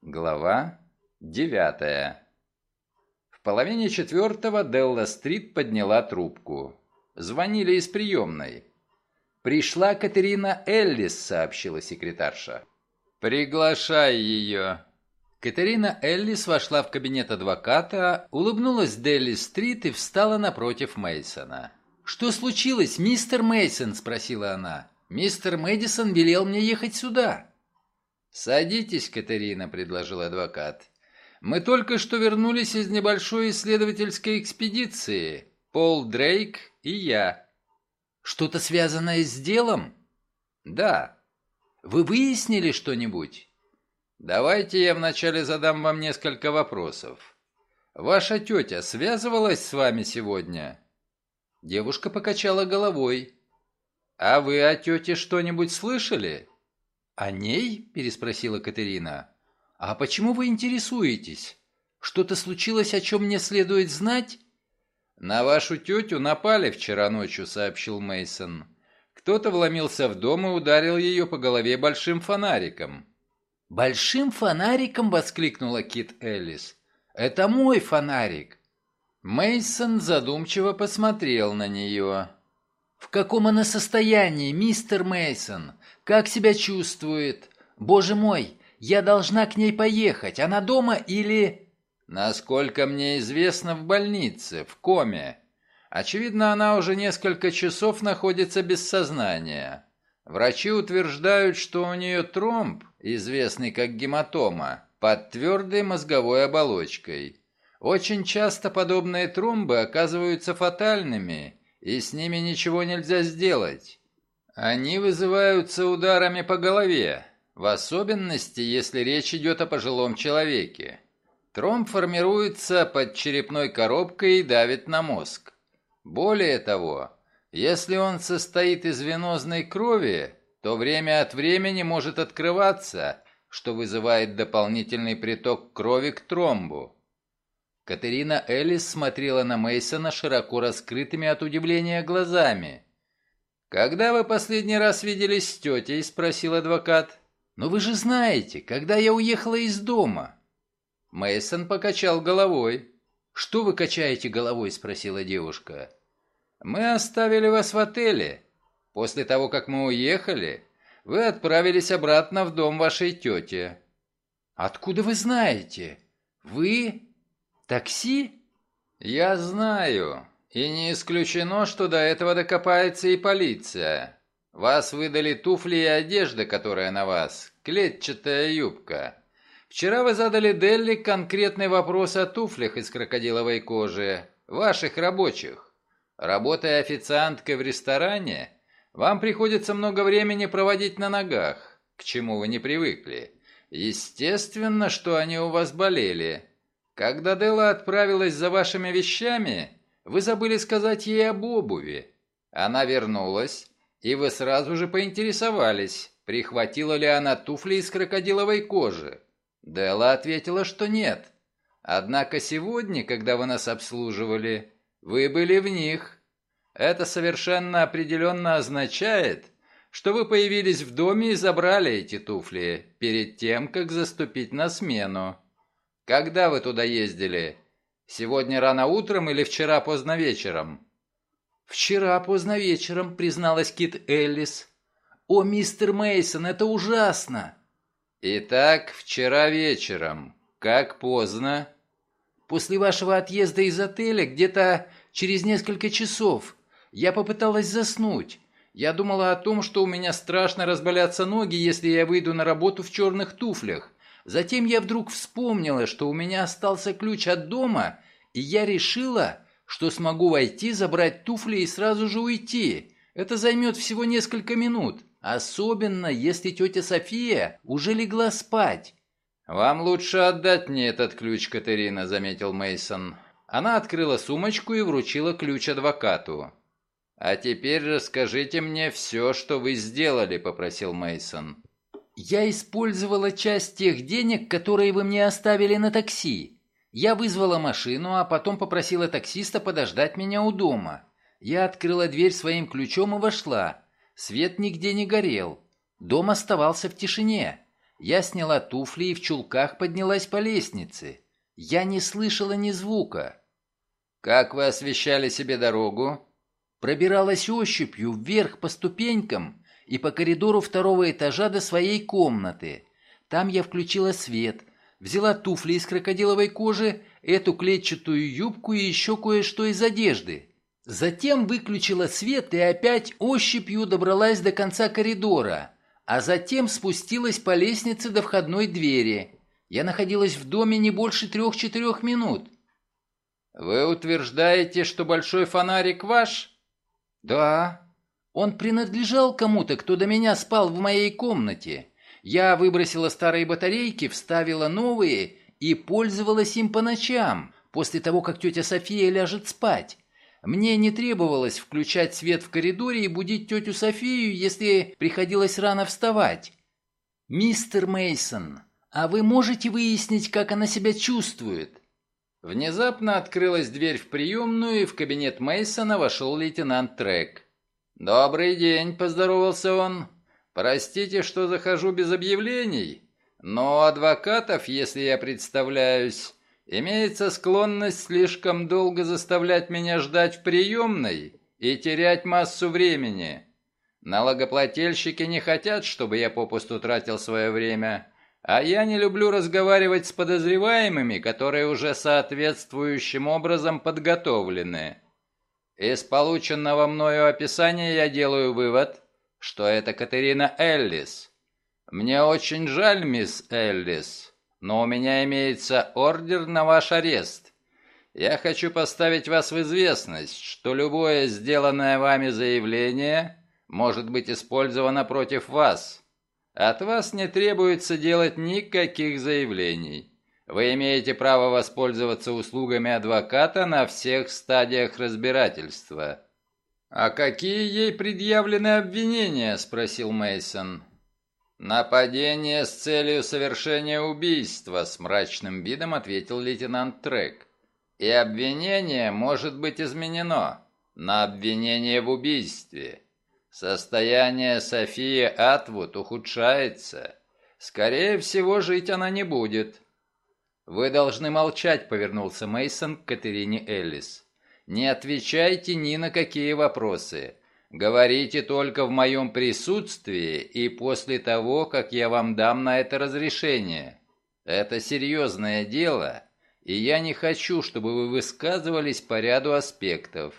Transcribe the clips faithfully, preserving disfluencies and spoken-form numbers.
Глава девятая. В половине четвертого Делла Стрит подняла трубку. Звонили из приемной. «Пришла Катерина Эллис», — сообщила секретарша. «Приглашай ее». Катерина Эллис вошла в кабинет адвоката, улыбнулась Делли Стрит и встала напротив Мейсона. «Что случилось, мистер Мейсон?» — спросила она. «Мистер Мэдисон велел мне ехать сюда». «Садитесь, Катерина», — предложил адвокат. «Мы только что вернулись из небольшой исследовательской экспедиции. Пол Дрейк и я». «Что-то связанное с делом?» «Да». «Вы выяснили что-нибудь?» «Давайте я вначале задам вам несколько вопросов. Ваша тетя связывалась с вами сегодня?» Девушка покачала головой. «А вы о тете что-нибудь слышали?» «О ней?» – переспросила Катерина. «А почему вы интересуетесь? Что-то случилось, о чем мне следует знать?» «На вашу тетю напали вчера ночью», – сообщил Мейсон. «Кто-то вломился в дом и ударил ее по голове большим фонариком». «Большим фонариком?» – воскликнула Кит Эллис. «Это мой фонарик». Мейсон задумчиво посмотрел на нее. «В каком она состоянии, мистер Мейсон? Как себя чувствует? Боже мой, я должна к ней поехать. Она дома или...» «Насколько мне известно, в больнице, в коме. Очевидно, она уже несколько часов находится без сознания. Врачи утверждают, что у нее тромб, известный как гематома, под твердой мозговой оболочкой. Очень часто подобные тромбы оказываются фатальными, и с ними ничего нельзя сделать. Они вызываются ударами по голове, в особенности, если речь идет о пожилом человеке. Тромб формируется под черепной коробкой и давит на мозг. Более того, если он состоит из венозной крови, то время от времени может открываться, что вызывает дополнительный приток крови к тромбу. Катерина Эллис смотрела на Мейсона широко раскрытыми от удивления глазами. «Когда вы последний раз виделись с тетей?» – спросил адвокат. «Но вы же знаете, когда я уехала из дома». Мейсон покачал головой. «Что вы качаете головой?» – спросила девушка. «Мы оставили вас в отеле. После того, как мы уехали, вы отправились обратно в дом вашей тети». «Откуда вы знаете? Вы... такси?» «Я знаю. И не исключено, что до этого докопается и полиция. Вас выдали туфли и одежда, которая на вас, клетчатая юбка. Вчера вы задали Делли конкретный вопрос о туфлях из крокодиловой кожи, ваших рабочих. Работая официанткой в ресторане, вам приходится много времени проводить на ногах, к чему вы не привыкли. Естественно, что они у вас болели. Когда Делла отправилась за вашими вещами, вы забыли сказать ей об обуви. Она вернулась, и вы сразу же поинтересовались, прихватила ли она туфли из крокодиловой кожи. Делла ответила, что нет. Однако сегодня, когда вы нас обслуживали, вы были в них. Это совершенно определенно означает, что вы появились в доме и забрали эти туфли перед тем, как заступить на смену. Когда вы туда ездили? Сегодня рано утром или вчера поздно вечером?» «Вчера поздно вечером», — призналась Кит Эллис. «О, мистер Мейсон, это ужасно!» «Итак, вчера вечером. Как поздно?» «После вашего отъезда из отеля, где-то через несколько часов. Я попыталась заснуть. Я думала о том, что у меня страшно разболятся ноги, если я выйду на работу в черных туфлях. Затем я вдруг вспомнила, что у меня остался ключ от дома, и я решила, что смогу войти, забрать туфли и сразу же уйти. Это займет всего несколько минут, особенно если тетя София уже легла спать». «Вам лучше отдать мне этот ключ, Катерина», — заметил Мейсон. Она открыла сумочку и вручила ключ адвокату. «А теперь расскажите мне все, что вы сделали», — попросил Мейсон. «Я использовала часть тех денег, которые вы мне оставили на такси. Я вызвала машину, а потом попросила таксиста подождать меня у дома. Я открыла дверь своим ключом и вошла. Свет нигде не горел. Дом оставался в тишине. Я сняла туфли и в чулках поднялась по лестнице. Я не слышала ни звука. «Как вы освещали себе дорогу?» Пробиралась ощупью вверх по ступенькам и по коридору второго этажа до своей комнаты. Там я включила свет, взяла туфли из крокодиловой кожи, эту клетчатую юбку и еще кое-что из одежды. Затем выключила свет и опять ощупью добралась до конца коридора, а затем спустилась по лестнице до входной двери. Я находилась в доме не больше трех-четырех минут. «Вы утверждаете, что большой фонарик ваш?» «Да. Он принадлежал кому-то, кто до меня спал в моей комнате. Я выбросила старые батарейки, вставила новые и пользовалась им по ночам, после того, как тетя София ляжет спать. Мне не требовалось включать свет в коридоре и будить тетю Софию, если приходилось рано вставать. Мистер Мейсон, а вы можете выяснить, как она себя чувствует?» Внезапно открылась дверь в приемную, и в кабинет Мейсона вошел лейтенант Трек. «Добрый день», — поздоровался он. «Простите, что захожу без объявлений, но у адвокатов, если я представляюсь, имеется склонность слишком долго заставлять меня ждать в приемной и терять массу времени. Налогоплательщики не хотят, чтобы я попусту тратил свое время». А я не люблю разговаривать с подозреваемыми, которые уже соответствующим образом подготовлены. Из полученного мною описания я делаю вывод, что это Катерина Эллис. Мне очень жаль, мисс Эллис, но у меня имеется ордер на ваш арест. Я хочу поставить вас в известность, что любое сделанное вами заявление может быть использовано против вас. От вас не требуется делать никаких заявлений. Вы имеете право воспользоваться услугами адвоката на всех стадиях разбирательства». «А какие ей предъявлены обвинения?» – спросил Мейсон. «Нападение с целью совершения убийства», – с мрачным видом ответил лейтенант Трек. «И обвинение может быть изменено на обвинение в убийстве». Состояние Софии Атвуд ухудшается. Скорее всего, жить она не будет. Вы должны молчать, повернулся Мейсон к Катерине Эллис. Не отвечайте ни на какие вопросы. Говорите только в моем присутствии и после того, как я вам дам на это разрешение. Это серьезное дело, и я не хочу, чтобы вы высказывались по ряду аспектов.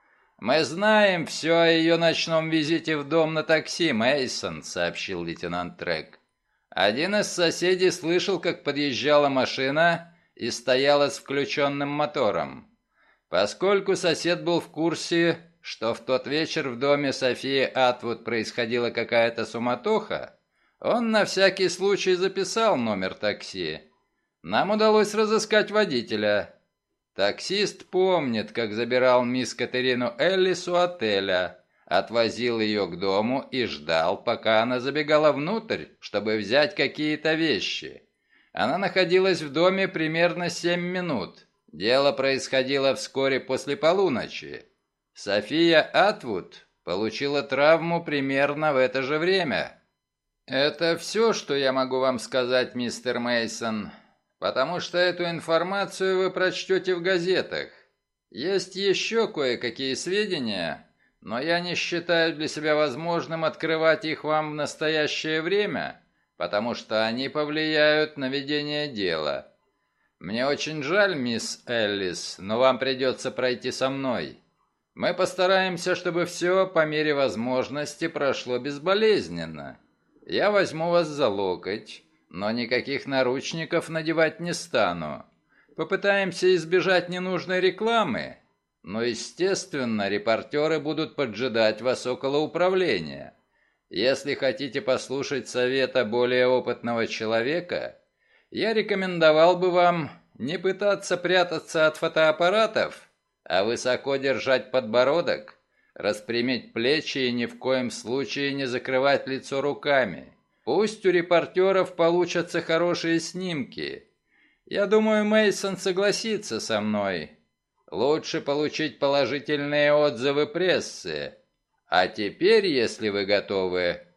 «Мы знаем все о ее ночном визите в дом на такси, Мейсон», — сообщил лейтенант Трек. «Один из соседей слышал, как подъезжала машина и стояла с включенным мотором. Поскольку сосед был в курсе, что в тот вечер в доме Софии Атвуд происходила какая-то суматоха, он на всякий случай записал номер такси. Нам удалось разыскать водителя». Таксист помнит, как забирал мисс Катерину Эллис у отеля, отвозил ее к дому и ждал, пока она забегала внутрь, чтобы взять какие-то вещи. Она находилась в доме примерно семь минут. Дело происходило вскоре после полуночи. София Атвуд получила травму примерно в это же время. «Это все, что я могу вам сказать, мистер Мейсон. Потому что эту информацию вы прочтете в газетах. Есть еще кое-какие сведения, но я не считаю для себя возможным открывать их вам в настоящее время, потому что они повлияют на ведение дела. Мне очень жаль, мисс Эллис, но вам придется пройти со мной. Мы постараемся, чтобы все по мере возможности прошло безболезненно. Я возьму вас за локоть, но никаких наручников надевать не стану. Попытаемся избежать ненужной рекламы, но, естественно, репортеры будут поджидать вас около управления. Если хотите послушать совета более опытного человека, я рекомендовал бы вам не пытаться прятаться от фотоаппаратов, а высоко держать подбородок, распрямить плечи и ни в коем случае не закрывать лицо руками. Пусть у репортеров получатся хорошие снимки. Я думаю, Мейсон согласится со мной. Лучше получить положительные отзывы прессы. А теперь, если вы готовы,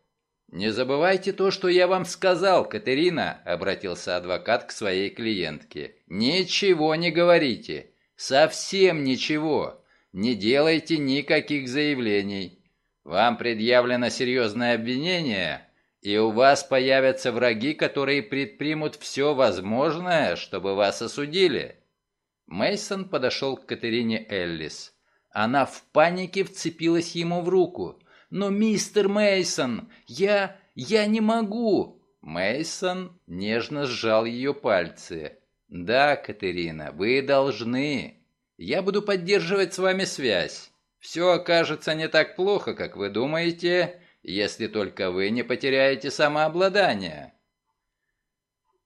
«Не забывайте то, что я вам сказал, Катерина», — обратился адвокат к своей клиентке. «Ничего не говорите. Совсем ничего. Не делайте никаких заявлений. Вам предъявлено серьезное обвинение, и у вас появятся враги, которые предпримут все возможное, чтобы вас осудили». Мейсон подошел к Катерине Эллис. Она в панике вцепилась ему в руку. «Но, мистер Мейсон, я... я не могу!» Мейсон нежно сжал ее пальцы. «Да, Катерина, вы должны. Я буду поддерживать с вами связь. Все окажется не так плохо, как вы думаете, если только вы не потеряете самообладание».